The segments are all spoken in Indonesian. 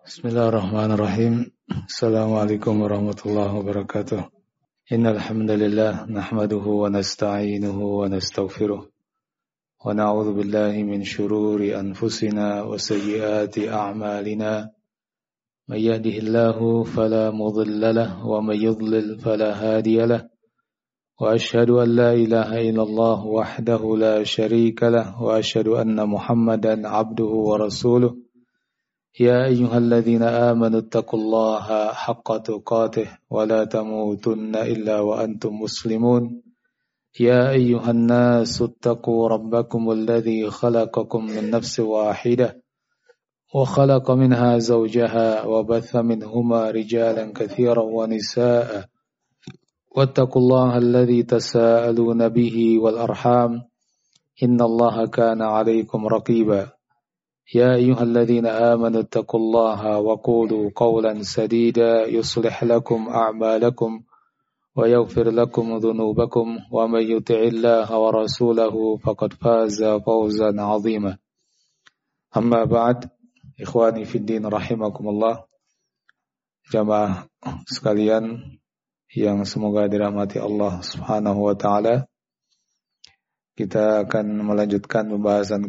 Bismillahirrahmanirrahim. Assalamualaikum warahmatullahi wabarakatuh. Innal hamdalillah nahmaduhu wa nasta'inuhu wa nastaghfiruh wa na'udzu billahi min shururi anfusina wa sayyiati a'malina. May yahdihillahu fala mudilla lahu wa may yudlil fala hadiya lahu. Wa asyhadu an la ilaha illallah wahdahu la syarika lahu wa asyhadu anna Muhammadan 'abduhu wa rasuluh. يا أيها الذين آمنوا اتقوا الله حق تقاته ولا تموتن إلا وأنتم مسلمون يا أيها الناس اتقوا ربكم الذي خلقكم من نفس واحدة وخلق منها زوجها وبث منهما رجالا كثيرا ونساء واتقوا الله الذي تساءلون به والأرحام إن الله كان عليكم رقيبا يا أيها الذين آمنوا اتقوا الله وقولوا قولا سديدا يصلح لكم أعمالكم ويغفر لكم ذنوبكم ومن يطع الله ورسوله فقد فاز فوزا عظيما أما بعد إخواني في الدين رحمكم الله jamaah sekalian yang semoga dirahmati Allah Subhanahu wa taala, kita akan melanjutkan pembahasan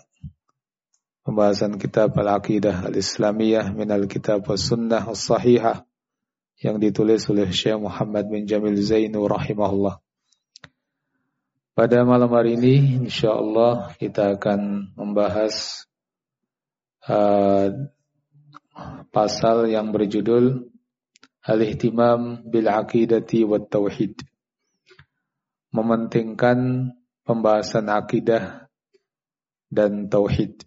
kitab Al-Aqidah Al-Islamiyah minal kitab was sunnah as-sahihah yang ditulis oleh Syekh Muhammad bin Jamil Zainu rahimahullah. Pada malam hari ini insyaallah kita akan membahas pasal yang berjudul Al-Ihtimam bil Aqidati wat Tauhid. Mementingkan pembahasan akidah dan tauhid.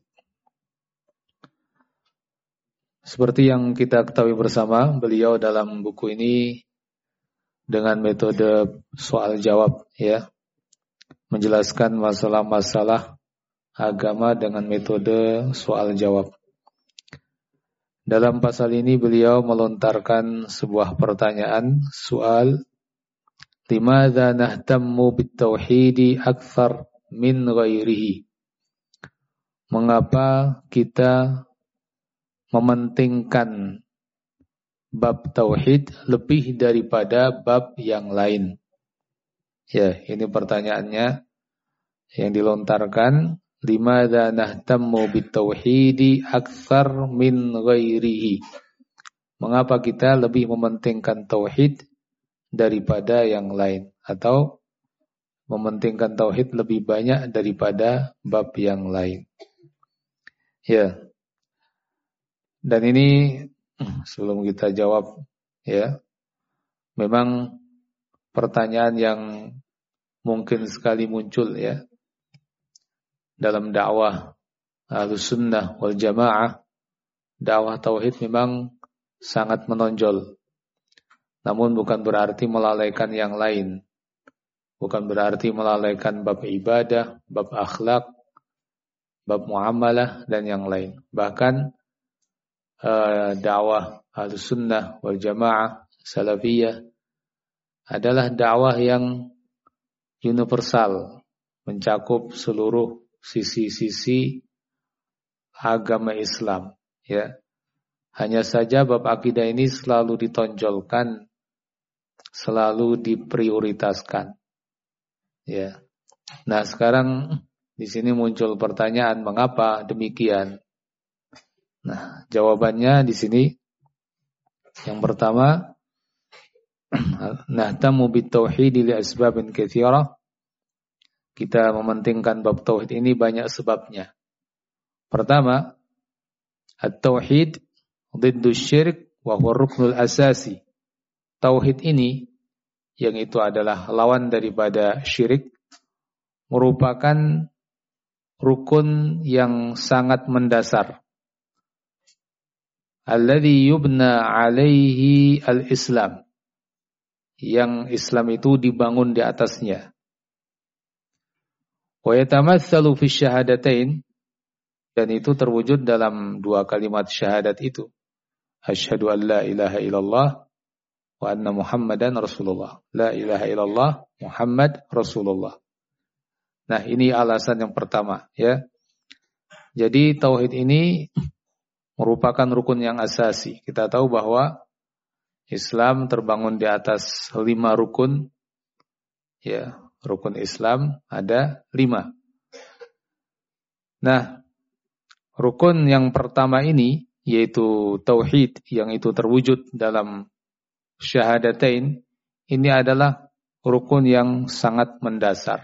Seperti yang kita ketahui bersama, beliau dalam buku ini dengan metode soal jawab, ya, menjelaskan masalah-masalah agama dengan metode soal jawab. Dalam pasal ini beliau melontarkan sebuah pertanyaan, soal, limadza nahtammu bit-tauhidi akthar min ghairihi? Mengapa kita mementingkan bab tauhid lebih daripada bab yang lain? Ya, ini pertanyaannya yang dilontarkan, limadza nahtammu bitauhidi aktsar min ghairihi? Mengapa kita lebih mementingkan tauhid daripada yang lain, atau mementingkan tauhid lebih banyak daripada bab yang lain? Ya. Dan ini sebelum kita jawab, ya, memang pertanyaan yang mungkin sekali muncul, ya, dalam dakwah Ahlussunnah wal Jamaah. Dakwah tauhid memang sangat menonjol. Namun bukan berarti melalaikan yang lain. Bukan berarti melalaikan bab ibadah, bab akhlak, bab muamalah dan yang lain. Bahkan dakwah Ahlussunnah wal Jamaah Salafiyah adalah dakwah yang universal, mencakup seluruh sisi-sisi agama Islam, ya. Hanya saja bab akidah ini selalu ditonjolkan, selalu diprioritaskan, ya. Nah, sekarang di sini muncul pertanyaan, mengapa demikian? Nah, jawabannya di sini yang pertama, nahtamu bitauhid li asbabin katsirah. Kita mementingkan bab tauhid ini banyak sebabnya. Pertama, at-tauhid dhiddu syirik wa huwa ruknul asasi. Tauhid ini, yang itu adalah lawan daripada syirik, merupakan rukun yang sangat mendasar. Alladhi yubna alaihi al-Islam, yang Islam itu dibangun di atasnya. Wa yatamatsalu fi syahadatain, dan itu terwujud dalam dua kalimat syahadat itu. Asyhadu an la ilaha illallah wa anna Muhammadan Rasulullah. La ilaha illallah Muhammad Rasulullah. Nah, ini alasan yang pertama, ya. Jadi tauhid ini merupakan rukun yang asasi. Kita tahu bahwa Islam terbangun di atas 5 rukun. Ya, rukun Islam ada 5. Nah, rukun yang pertama ini yaitu tauhid yang itu terwujud dalam syahadatain, ini adalah rukun yang sangat mendasar.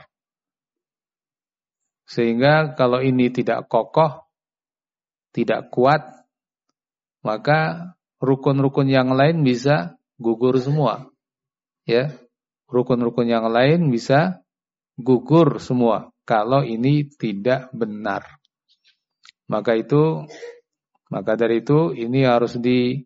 Sehingga kalau ini tidak kokoh, tidak kuat, maka rukun-rukun yang lain bisa gugur semua. Ya, rukun-rukun yang lain bisa gugur semua kalau ini tidak benar. Maka dari itu ini harus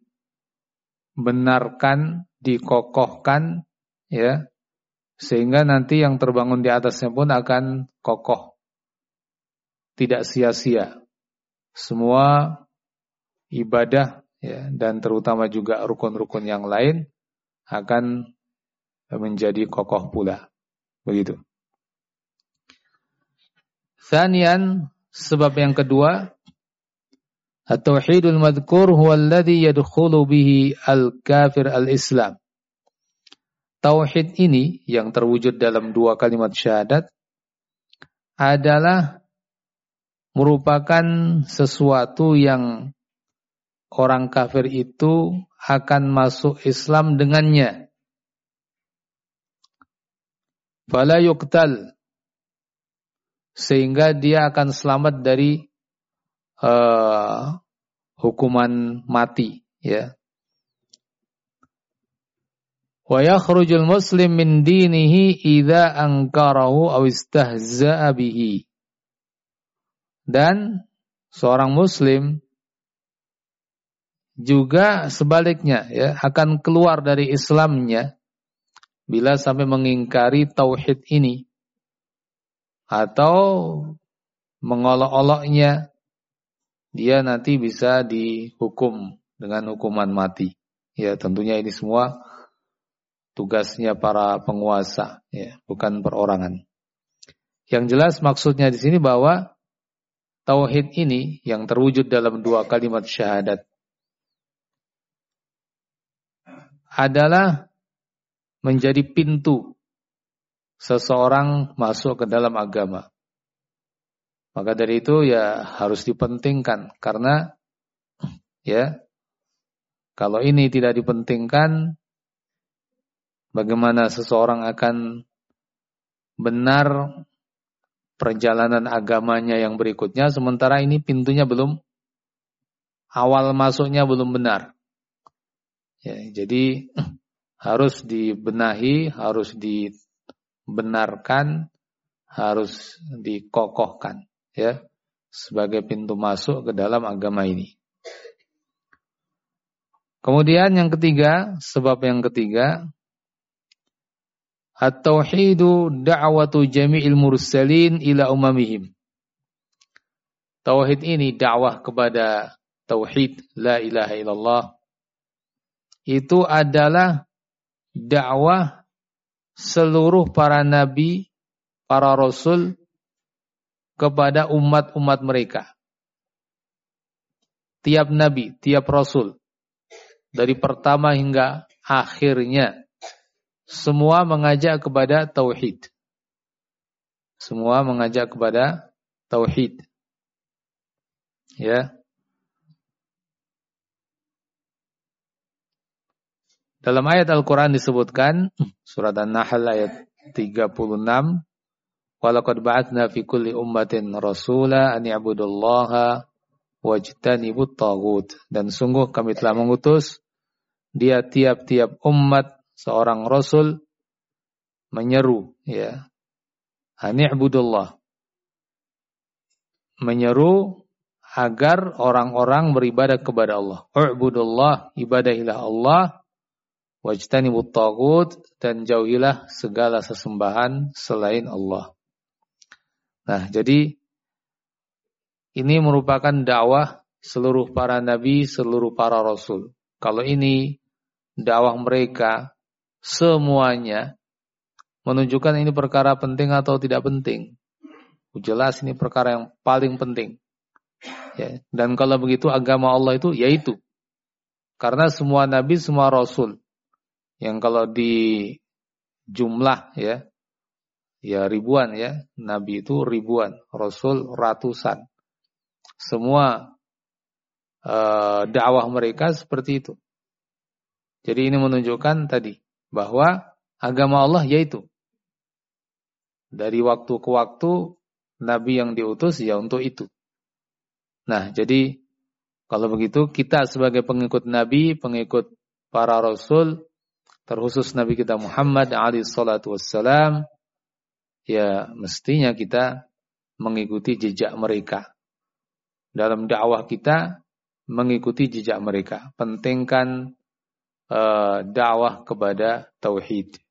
dibenarkan, dikokohkan, ya, sehingga nanti yang terbangun di atasnya pun akan kokoh, tidak sia-sia. Semua ibadah, ya, dan terutama juga rukun-rukun yang lain akan menjadi kokoh pula. Begitu. Tsanian, sebab yang kedua, at-tauhidul madhkur huwa alladhi yadkhulu bihi al-kafir al-islam. Tauhid ini yang terwujud dalam 2 kalimat syahadat adalah merupakan sesuatu yang orang kafir itu akan masuk Islam dengannya. Fala yuqtal, sehingga dia akan selamat dari hukuman mati, ya. Wa yakhrujul muslim min dinihi idza ankarahu aw istahza'a bihi. Dan seorang muslim juga sebaliknya, ya, akan keluar dari Islamnya bila sampai mengingkari tauhid ini atau mengolok-oloknya. Dia nanti bisa dihukum dengan hukuman mati. Ya, tentunya ini semua tugasnya para penguasa, ya, bukan perorangan. Yang jelas maksudnya di sini bahwa tauhid ini yang terwujud dalam 2 kalimat syahadat adalah menjadi pintu seseorang masuk ke dalam agama. Maka dari itu ya harus dipentingkan, karena ya kalau ini tidak dipentingkan, bagaimana seseorang akan benar perjalanan agamanya yang berikutnya, sementara ini pintunya belum, awal masuknya belum benar. Ya, jadi harus dibenahi, harus dibenarkan, harus dikokohkan, ya, sebagai pintu masuk ke dalam agama ini. Kemudian yang ketiga, sebab yang ketiga, at-tauhidu da'watu jami'il mursalin ila umamihim. Tauhid ini dakwah kepada tauhid la ilaha illallah. Itu adalah dakwah seluruh para nabi, para rasul kepada umat-umat mereka. Tiap nabi, tiap rasul, dari pertama hingga akhirnya, semua mengajak kepada tauhid. Semua mengajak kepada tauhid. Ya. Dalam ayat Al-Quran disebutkan, surat An-Nahl ayat 36, walaqad ba'atsna fi kulli ummatin rasula an ya'budullaha wajtanibut taghut. Dan sungguh kami telah mengutus di tiap-tiap umat seorang rasul menyeru, ya, an ya'budullah, menyeru agar orang-orang beribadah kepada Allah. U'budullah, ibadahilah Allah, wajtanibut taghut, dan jauhilah segala sesembahan selain Allah. Nah, jadi ini merupakan dakwah seluruh para nabi, seluruh para rasul. Kalau ini dakwah mereka semuanya, menunjukkan ini perkara penting atau tidak penting. Jelas ini perkara yang paling penting. Ya, dan kalau begitu agama Allah itu yaitu. Karena semua nabi, semua rasul yang kalau di jumlah ya ribuan ya, nabi itu ribuan, rasul ratusan. Semua dakwah mereka seperti itu. Jadi ini menunjukkan tadi bahwa agama Allah yaitu dari waktu ke waktu nabi yang diutus ya untuk itu. Nah, jadi kalau begitu kita sebagai pengikut nabi, pengikut para rasul, terkhusus nabi kita Muhammad alaihi salatu wassalam, ya mestinya kita mengikuti jejak mereka. Dalam dakwah kita mengikuti jejak mereka. Pentingkan dakwah kepada tauhid.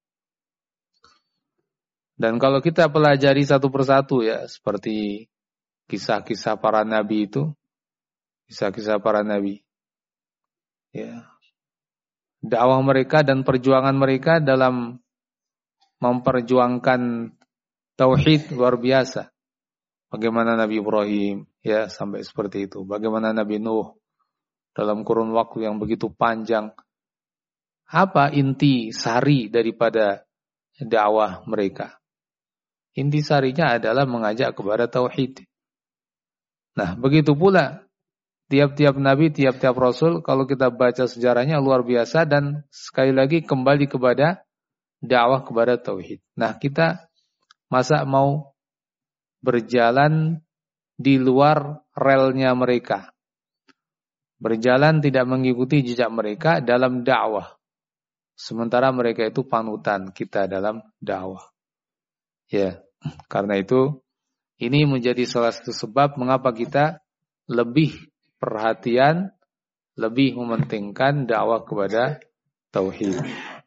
Dan kalau kita pelajari satu persatu ya, seperti kisah-kisah para nabi itu, kisah-kisah para nabi. Ya. Dakwah mereka dan perjuangan mereka dalam memperjuangkan tauhid luar biasa. Bagaimana Nabi Ibrahim ya sampai seperti itu. Bagaimana Nabi Nuh dalam kurun waktu yang begitu panjang. Apa inti sari daripada dakwah mereka? Inti sarinya adalah mengajak kepada tauhid. Nah, begitu pula tiap-tiap nabi, tiap-tiap rasul, kalau kita baca sejarahnya luar biasa dan sekali lagi kembali kepada dakwah kepada tauhid. Nah, kita masa mau berjalan di luar relnya mereka. Berjalan tidak mengikuti jejak mereka dalam dakwah. Sementara mereka itu panutan kita dalam dakwah. Ya, karena itu ini menjadi salah satu sebab mengapa kita lebih perhatian, lebih mementingkan dakwah kepada tauhid.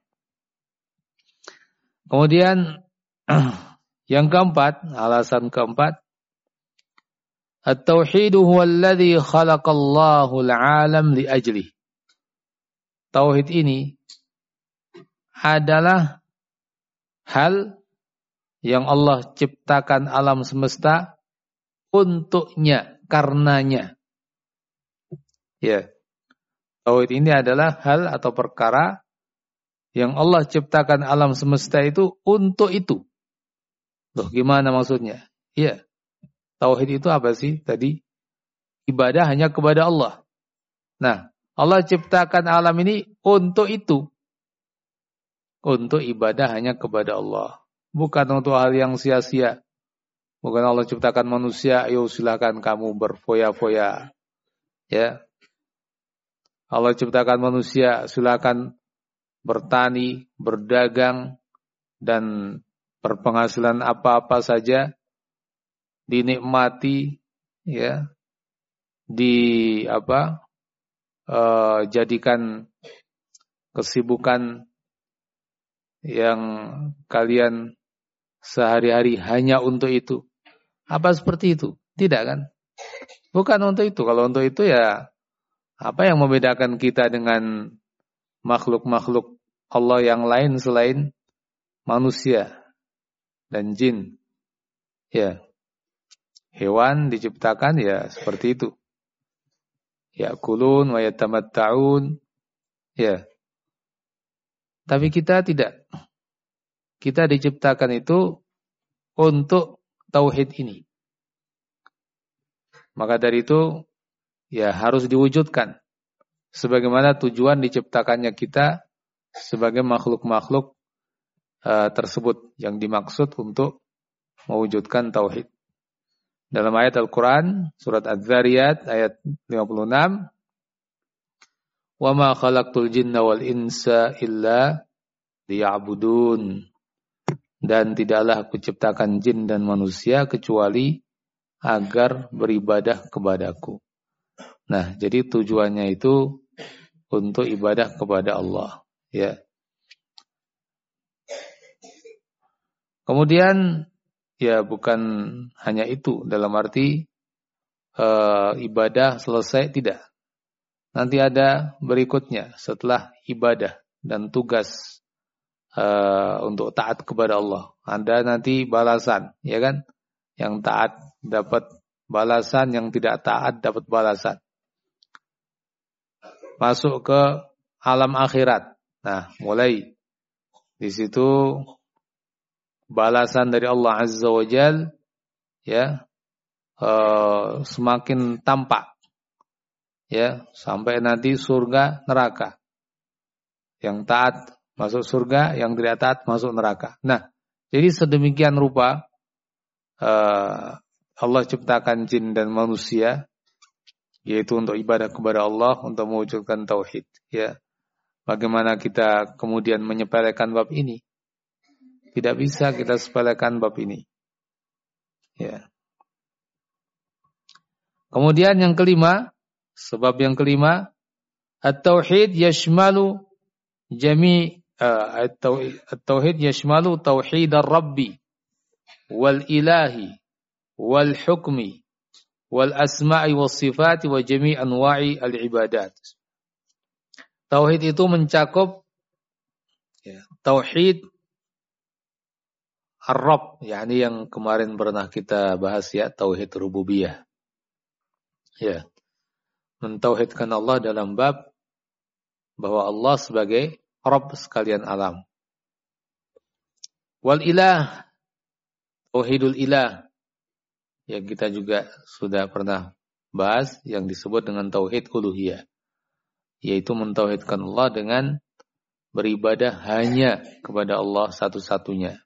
Kemudian yang keempat, alasan keempat, at-tauhid huwa alladhi khalaqallahu al-'alam li ajlihi. Tauhid ini adalah hal yang Allah ciptakan alam semesta untuknya, karenanya. Ya. Tauhid ini adalah hal atau perkara yang Allah ciptakan alam semesta itu untuk itu. Loh, gimana maksudnya? Ya. Tauhid itu apa sih tadi? Ibadah hanya kepada Allah. Nah, Allah ciptakan alam ini untuk itu. Untuk ibadah hanya kepada Allah. Bukan untuk hal yang sia-sia. Bukan Allah ciptakan manusia, ayo silakan kamu berfoya-foya. Ya. Allah ciptakan manusia, silakan bertani, berdagang, dan berpenghasilan apa-apa saja. Dinikmati, ya. Jadikan kesibukan yang kalian sehari-hari hanya untuk itu. Apa seperti itu? Tidak kan? Bukan untuk itu. Kalau untuk itu ya apa yang membedakan kita dengan makhluk-makhluk Allah yang lain selain manusia dan jin? Ya. Hewan diciptakan ya seperti itu. Ya'kulun wa yatamatta'un. Ya. Tapi kita tidak. Kita diciptakan itu untuk tauhid ini. Maka dari itu ya harus diwujudkan. Sebagaimana tujuan diciptakannya kita sebagai makhluk-makhluk tersebut yang dimaksud untuk mewujudkan tauhid. Dalam ayat Al-Quran, surat Az-Zariyat ayat 56, "Wa ma khalaqtul jinna wal insa illa liya'budun." Dan tidaklah aku ciptakan jin dan manusia kecuali agar beribadah kepadaku. Nah, jadi tujuannya itu untuk ibadah kepada Allah. Ya. Kemudian ya bukan hanya itu dalam arti ibadah selesai, tidak. Nanti ada berikutnya setelah ibadah dan tugas untuk taat kepada Allah. Ada nanti balasan, ya kan? Yang taat dapat balasan yang tidak taat dapat balasan. Masuk ke alam akhirat. Nah, mulai di situ balasan dari Allah Azza wa Jal ya semakin tampak ya sampai nanti surga neraka. Yang taat masuk surga, yang tidak taat masuk neraka. Nah, jadi sedemikian rupa Allah ciptakan jin dan manusia yaitu untuk ibadah kepada Allah, untuk mewujudkan tauhid ya. Bagaimana kita kemudian menyepelekan bab ini? Tidak bisa kita sepelekan bab ini. Ya. Kemudian yang kelima, sebab yang kelima, at-tauhid yashmalu at-tauhid yashmalu tauhid ar-rabbi wal ilahi wal hukmi wal asma'i was sifati wa jami' anwa'i al-ibadat. Tauhid itu mencakup ya, tauhid ar-rabb, yakni yang kemarin pernah kita bahas ya, tauhid rububiyah. Ya. Mentauhidkan Allah dalam bab bahwa Allah sebagai Rabb sekalian alam. Wal ilah, tauhidul ilah, yang kita juga sudah pernah bahas yang disebut dengan tauhid uluhiyah, yaitu mentauhidkan Allah dengan beribadah hanya kepada Allah satu-satunya.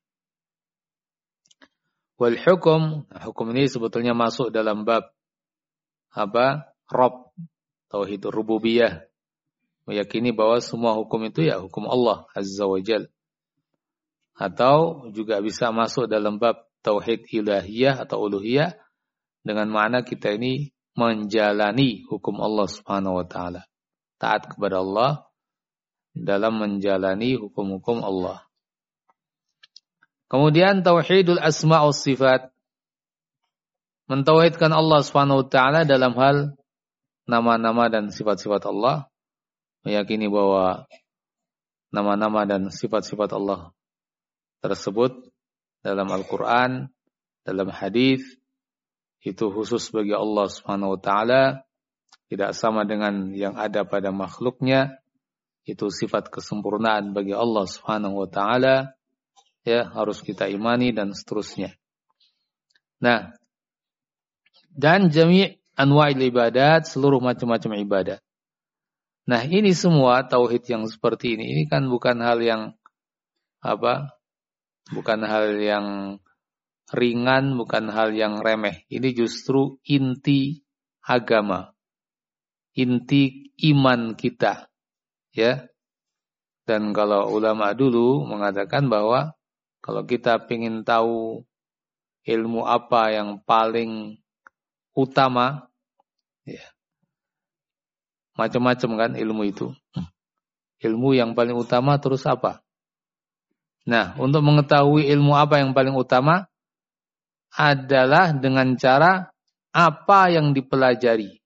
Wal hukum, hukum ini sebetulnya masuk dalam bab apa? Rabb, tauhid rububiyah. Meyakini bahwa semua hukum itu ya hukum Allah Azza wa Jal. Atau juga bisa masuk dalam bab tauhid ilahiyah atau uluhiyah dengan makna kita ini menjalani hukum Allah Subhanahu wa taala. Taat kepada Allah dalam menjalani hukum-hukum Allah. Kemudian tauhidul asma' was sifat. Mentauhidkan Allah Subhanahu wa taala dalam hal nama-nama dan sifat-sifat Allah. Meyakini bahwa nama-nama dan sifat-sifat Allah tersebut dalam Al-Quran, dalam hadis itu khusus bagi Allah Subhanahu wa taala, tidak sama dengan yang ada pada makhluknya. Itu sifat kesempurnaan bagi Allah Subhanahu wa taala. Ya, harus kita imani dan seterusnya. Nah, dan jami' anwa'il ibadat, seluruh macam-macam ibadat. Nah, ini semua tauhid yang seperti ini kan bukan hal yang apa? Bukan hal yang ringan, bukan hal yang remeh. Ini justru inti agama. Inti iman kita. Ya. Dan kalau ulama dulu mengatakan bahwa kalau kita ingin tahu ilmu apa yang paling utama, ya, macam-macam kan ilmu itu. Ilmu yang paling utama terus apa? Nah, untuk mengetahui ilmu apa yang paling utama adalah dengan cara apa yang dipelajari.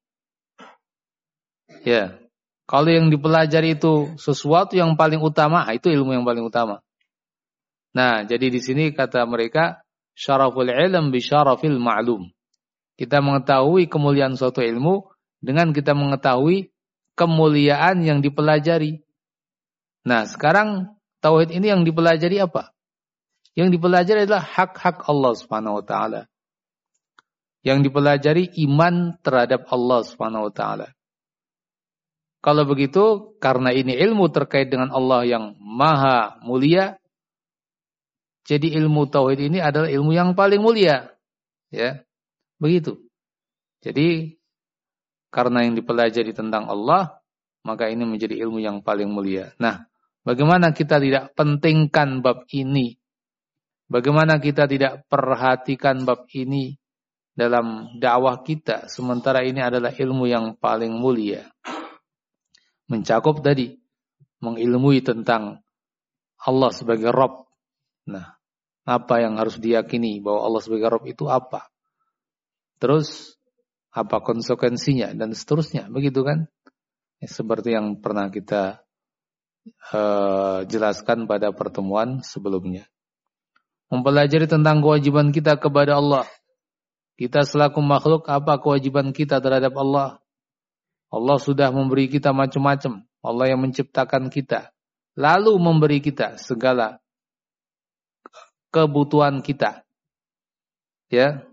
Ya, kalau yang dipelajari itu sesuatu yang paling utama, itu ilmu yang paling utama. Nah, jadi di sini kata mereka syaraful ilm bi syarafil ma'lum. Kita mengetahui kemuliaan suatu ilmu dengan kita mengetahui kemuliaan yang dipelajari. Nah, sekarang tauhid ini yang dipelajari apa? Yang dipelajari adalah hak-hak Allah Subhanahu wa taala. Yang dipelajari iman terhadap Allah Subhanahu wa taala. Kalau begitu, karena ini ilmu terkait dengan Allah yang maha mulia, jadi ilmu tauhid ini adalah ilmu yang paling mulia. Ya. Begitu. Jadi karena yang dipelajari tentang Allah, maka ini menjadi ilmu yang paling mulia. Nah, bagaimana kita tidak pentingkan bab ini? Bagaimana kita tidak perhatikan bab ini dalam dakwah kita, sementara ini adalah ilmu yang paling mulia. Mencakup tadi, mengilmui tentang Allah sebagai Rabb. Nah, apa yang harus diyakini bahwa Allah sebagai Rabb itu apa? Terus, apa konsekuensinya dan seterusnya, begitu kan? Seperti yang pernah kita jelaskan pada pertemuan sebelumnya. Mempelajari tentang kewajiban kita kepada Allah. Kita selaku makhluk, apa kewajiban kita terhadap Allah? Allah sudah memberi kita macam-macam. Allah yang menciptakan kita. Lalu memberi kita segala kebutuhan kita. Ya.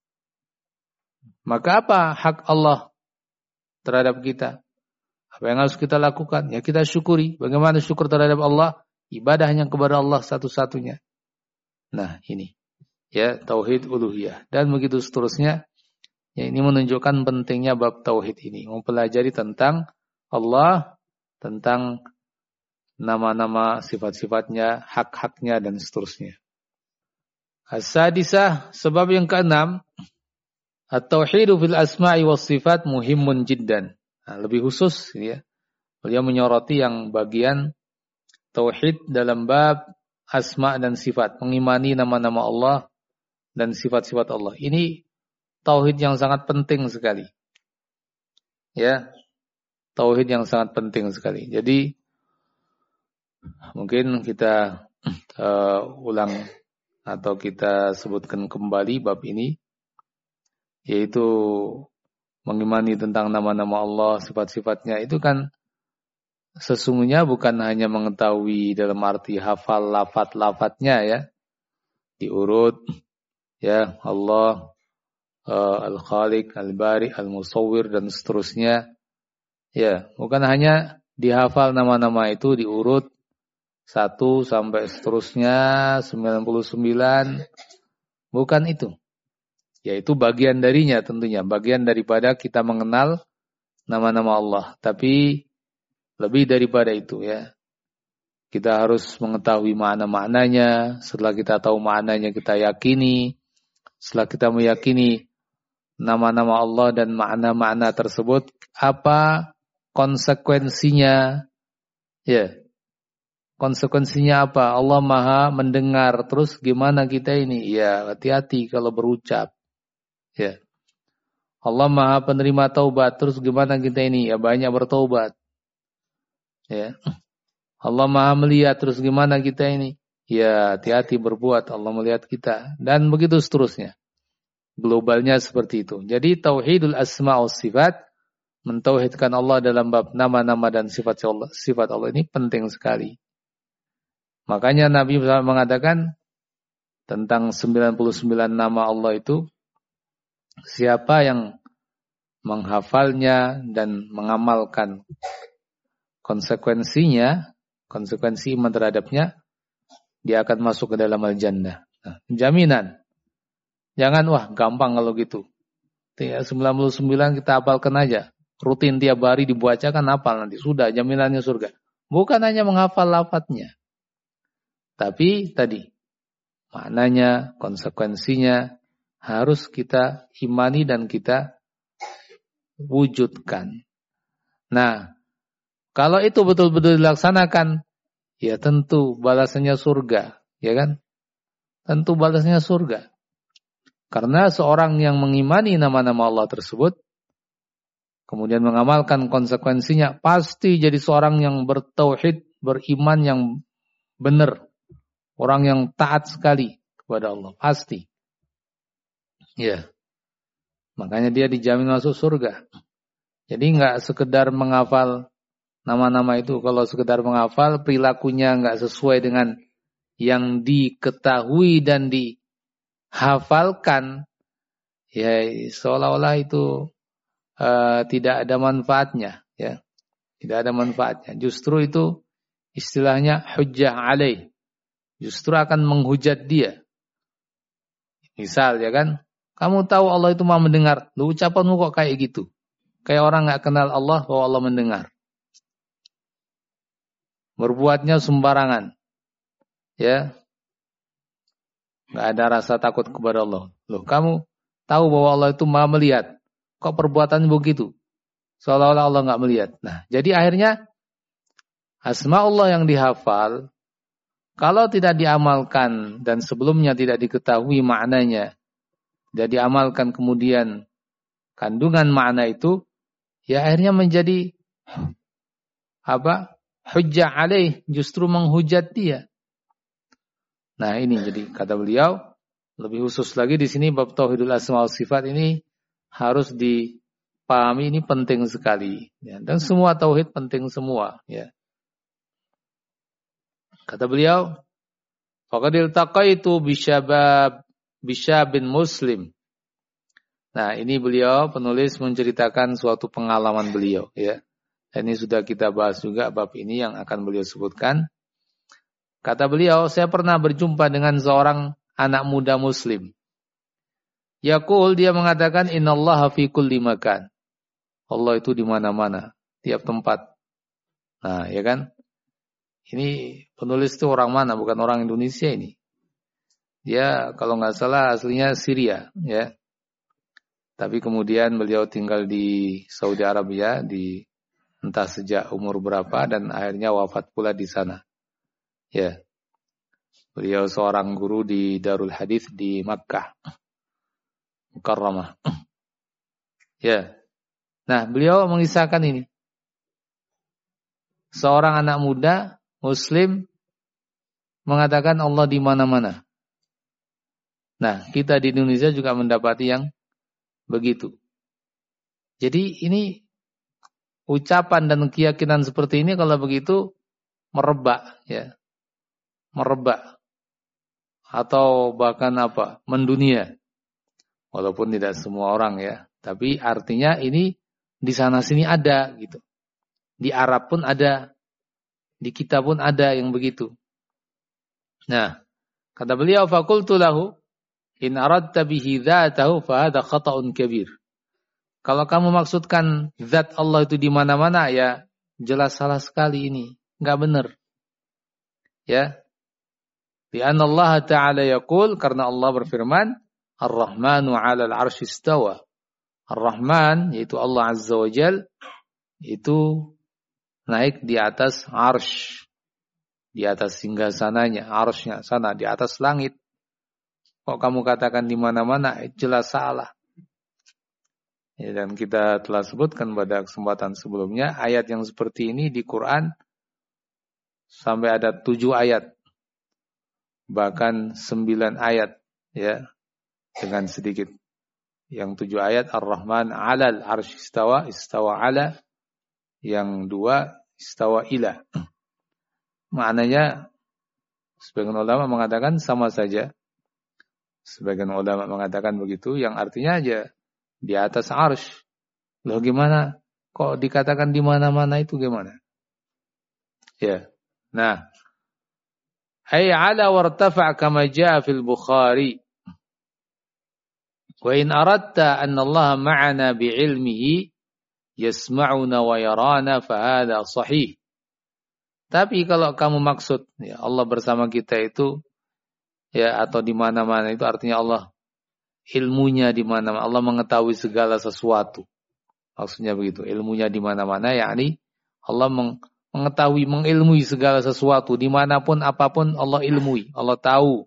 Maka apa hak Allah terhadap kita? Apa yang harus kita lakukan? Ya kita syukuri. Bagaimana syukur terhadap Allah? Ibadah hanya kepada Allah satu-satunya. Nah ini. Ya, tauhid uluhiyah. Dan begitu seterusnya. Ya, ini menunjukkan pentingnya bab tauhid ini. Mempelajari tentang Allah, tentang nama-nama, sifat-sifatnya, hak-haknya, dan seterusnya. As-sadisah, sebab yang keenam, at-tauhidu fil asma'i was sifat muhimun jiddan. Nah, lebih khusus, ya. Beliau menyoroti yang bagian tauhid dalam bab asma' dan sifat. Mengimani nama-nama Allah dan sifat-sifat Allah. Ini tauhid yang sangat penting sekali. Ya. Tauhid yang sangat penting sekali. Jadi mungkin kita ulang atau kita sebutkan kembali bab ini, yaitu mengimani tentang nama-nama Allah, sifat-sifatnya. Itu kan sesungguhnya bukan hanya mengetahui dalam arti hafal lafaz-lafaznya ya. Diurut ya, Allah, Al-Khaliq, Al-Bari, Al-Musawwir dan seterusnya. Ya, bukan hanya dihafal nama-nama itu diurut 1 sampai seterusnya 99. Bukan itu. Yaitu bagian darinya tentunya, bagian daripada kita mengenal nama-nama Allah. Tapi lebih daripada itu ya. Kita harus mengetahui makna-maknanya. Setelah kita tahu maknanya, kita yakini. Setelah kita meyakini nama-nama Allah dan makna-makna tersebut, apa konsekuensinya? Ya. Konsekuensinya apa? Allah Maha mendengar. Terus gimana kita ini? Ya, hati-hati kalau berucap. Ya. Allah Maha penerima taubat. Terus gimana kita ini? Ya, banyak bertaubat. Ya. Allah Maha melihat. Terus gimana kita ini? Ya, hati-hati berbuat. Allah melihat kita. Dan begitu seterusnya. Globalnya seperti itu. Jadi tauhidul asma' was sifat, mentauhidkan Allah dalam bab nama-nama dan sifat Allah ini penting sekali. Makanya Nabi mengatakan tentang 99 nama Allah itu, siapa yang menghafalnya dan mengamalkan konsekuensinya, konsekuensi iman terhadapnya, dia akan masuk ke dalam al-jannah. Nah, jaminan. Jangan wah gampang kalau gitu. 99 kita hafalkan aja. Rutin tiap hari dibacakan hafal nanti. Sudah jaminannya surga. Bukan hanya menghafal lafadznya. Tapi tadi maknanya, konsekuensinya harus kita imani dan kita wujudkan. Nah, kalau itu betul-betul dilaksanakan, ya tentu balasannya surga, ya kan? Tentu balasannya surga. Karena seorang yang mengimani nama-nama Allah tersebut, kemudian mengamalkan konsekuensinya, pasti jadi seorang yang bertauhid, beriman yang benar. Orang yang taat sekali kepada Allah. Pasti. Ya. Makanya dia dijamin masuk surga. Jadi enggak sekedar menghafal nama-nama itu. Kalau sekedar menghafal, perilakunya enggak sesuai dengan yang diketahui dan dihafalkan, ya seolah-olah itu tidak ada manfaatnya, ya. Tidak ada manfaatnya. Justru itu istilahnya hujjah alaih. Justru akan menghujat dia. Misal ya kan, kamu tahu Allah itu Maha mendengar, lu ucapanmu kok kayak gitu. Kayak orang enggak kenal Allah bahwa Allah mendengar. Berbuatnya sembarangan. Ya. Enggak ada rasa takut kepada Allah. Loh, kamu tahu bahwa Allah itu Maha melihat. Kok perbuatannya begitu? Seolah-olah Allah enggak melihat. Nah, jadi akhirnya asma Allah yang dihafal, kalau tidak diamalkan dan sebelumnya tidak diketahui maknanya, tidak diamalkan kemudian kandungan makna itu, ya akhirnya menjadi apa? Hujjah alaih, justru menghujat dia. Nah ini jadi kata beliau, Lebih khusus lagi di sini bab tauhidul asma wa sifat ini harus dipahami, ini penting sekali. Ya. Dan semua tauhid penting semua. Ya. Kata beliau, faqad iltaqaitu bisyabin muslim. Nah, ini beliau penulis menceritakan suatu pengalaman beliau. Ya. Dan ini sudah kita bahas juga bab ini yang akan beliau sebutkan. Kata beliau, saya pernah berjumpa dengan seorang anak muda muslim. Yaqul, dia mengatakan, innallaha fi kulli makan. Allah itu di mana-mana, tiap tempat. Nah, ya kan? Ini penulis itu orang mana? Bukan orang Indonesia ini. Dia kalau nggak salah aslinya Syria, ya. Tapi kemudian beliau tinggal di Saudi Arabia di entah sejak umur berapa dan akhirnya wafat pula di sana. Ya. Beliau seorang guru di Darul Hadits di Makkah Mukarramah. Ya. Nah, beliau mengisahkan ini. Seorang anak muda muslim mengatakan Allah di mana-mana. Nah, kita di Indonesia juga mendapati yang begitu. Jadi ini ucapan dan keyakinan seperti ini kalau begitu merebak, ya. Merebak. Atau bahkan mendunia. Walaupun tidak semua orang, ya. Tapi artinya ini di sana sini ada gitu. Di Arab pun ada. Di kita pun ada yang begitu. Nah, kata beliau, faqultu lahu in aradta bihi dzatahu fa hadha khata'un kabir. Kalau kamu maksudkan zat Allah itu di mana-mana, ya jelas salah sekali ini, enggak benar. Ya. Bi anna Allah Ta'ala yaqul, karena Allah berfirman, Ar-Rahmanu 'alal 'arsy istawa. Ar-Rahman yaitu Allah Azza wa Jal itu naik di atas arsy. Di atas singgasananya, arsy-nya sana di atas langit. Kok kamu katakan di mana-mana? Jelas salah. Ya, dan kita telah sebutkan pada kesempatan sebelumnya ayat yang seperti ini di Quran sampai ada 7 ayat, bahkan 9 ayat, ya, dengan sedikit. Yang 7 ayat Ar-Rahman 'alal 'arsy istawa, istawa 'ala. Yang 2 istawa ila. Maknanya sebagian ulama mengatakan sama saja. Sebagian ulama mengatakan begitu, yang artinya aja di atas arsy. Loh gimana? Kok dikatakan di mana-mana itu gimana? Ya. Nah, ay 'ala wartafa' kama jaa fil Bukhari. Wa in aradta anna Allah ma'ana bi'ilmihi yasma'una wa yarana fa hadha sahih. Tapi kalau kamu maksud ya Allah bersama kita itu ya atau di mana-mana itu artinya Allah ilmunya di mana-mana, Allah mengetahui segala sesuatu. Maksudnya begitu, ilmunya di mana-mana yakni Allah mengetahui, mengilmui segala sesuatu dimanapun apapun Allah ilmui, Allah tahu.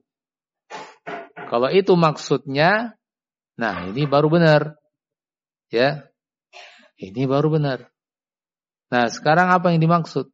Kalau itu maksudnya, nah ini baru benar. Ya. Ini baru benar. Nah, sekarang apa yang dimaksud?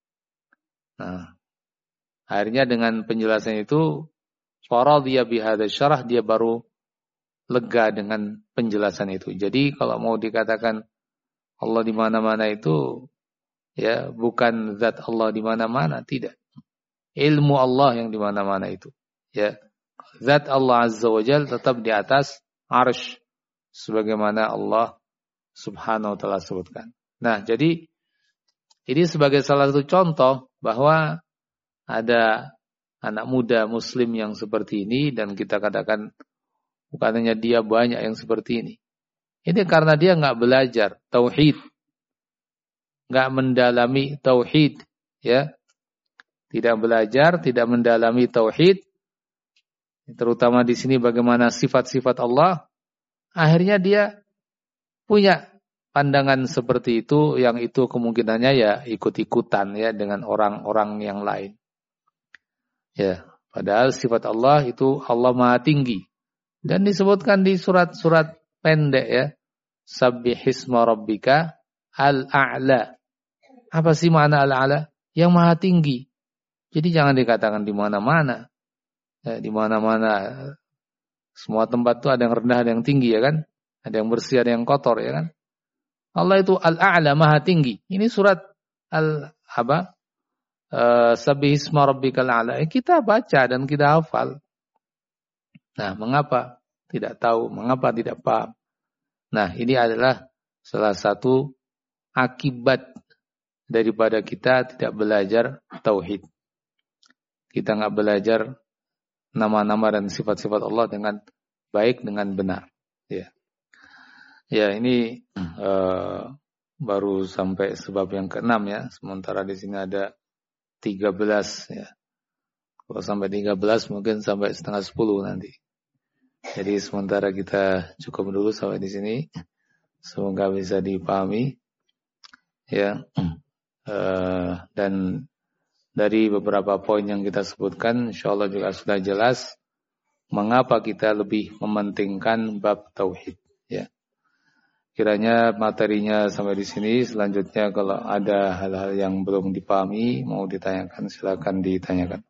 Nah, akhirnya dengan penjelasan itu faradhiya bihadza syarah, dia baru lega dengan penjelasan itu. Jadi kalau mau dikatakan Allah di mana-mana itu ya bukan zat Allah di mana-mana, tidak. Ilmu Allah yang di mana-mana itu. Ya. Zat Allah Azza wa Jalla tetap di atas arsy sebagaimana Allah Subhanahu wa ta'ala sebutkan. Nah, jadi ini sebagai salah satu contoh bahwa ada anak muda muslim yang seperti ini dan kita katakan bukan hanya dia, banyak yang seperti ini. Ini karena dia enggak belajar tauhid. Enggak mendalami tauhid, ya. Tidak belajar, tidak mendalami tauhid. Terutama di sini bagaimana sifat-sifat Allah. Akhirnya dia punya pandangan seperti itu, yang itu kemungkinannya ya ikut-ikutan ya dengan orang-orang yang lain. Ya, padahal sifat Allah itu Allah Maha Tinggi. Dan disebutkan di surat-surat pendek ya. Sabbihisma rabbika al-a'la. Apa sih makna al-a'la? Yang Maha Tinggi. Jadi jangan dikatakan di mana-mana. Ya, di mana-mana Semua tempat itu ada yang rendah, ada yang tinggi ya kan? Ada yang bersih, ada yang kotor ya kan? Allah itu Al-A'la, Maha Tinggi. Ini surat Sabbihisma Rabbikal A'la. Kita baca dan kita hafal. Nah, mengapa tidak tahu? Mengapa tidak paham? Nah, ini adalah salah satu akibat daripada kita tidak belajar tauhid. Kita nggak belajar nama-nama dan sifat-sifat Allah dengan baik, dengan benar. Ya, ya ini baru sampai sebab yang ke-6 ya. Sementara di sini ada 13 ya. Kalau sampai 13 mungkin sampai setengah 10 nanti. Jadi sementara kita cukup dulu sampai di sini. Semoga bisa dipahami ya. Dan dari beberapa poin yang kita sebutkan, insyaallah juga sudah jelas mengapa kita lebih mementingkan bab tauhid ya. Kiranya materinya sampai di sini. Selanjutnya kalau ada hal-hal yang belum dipahami mau ditanyakan, silakan ditanyakan.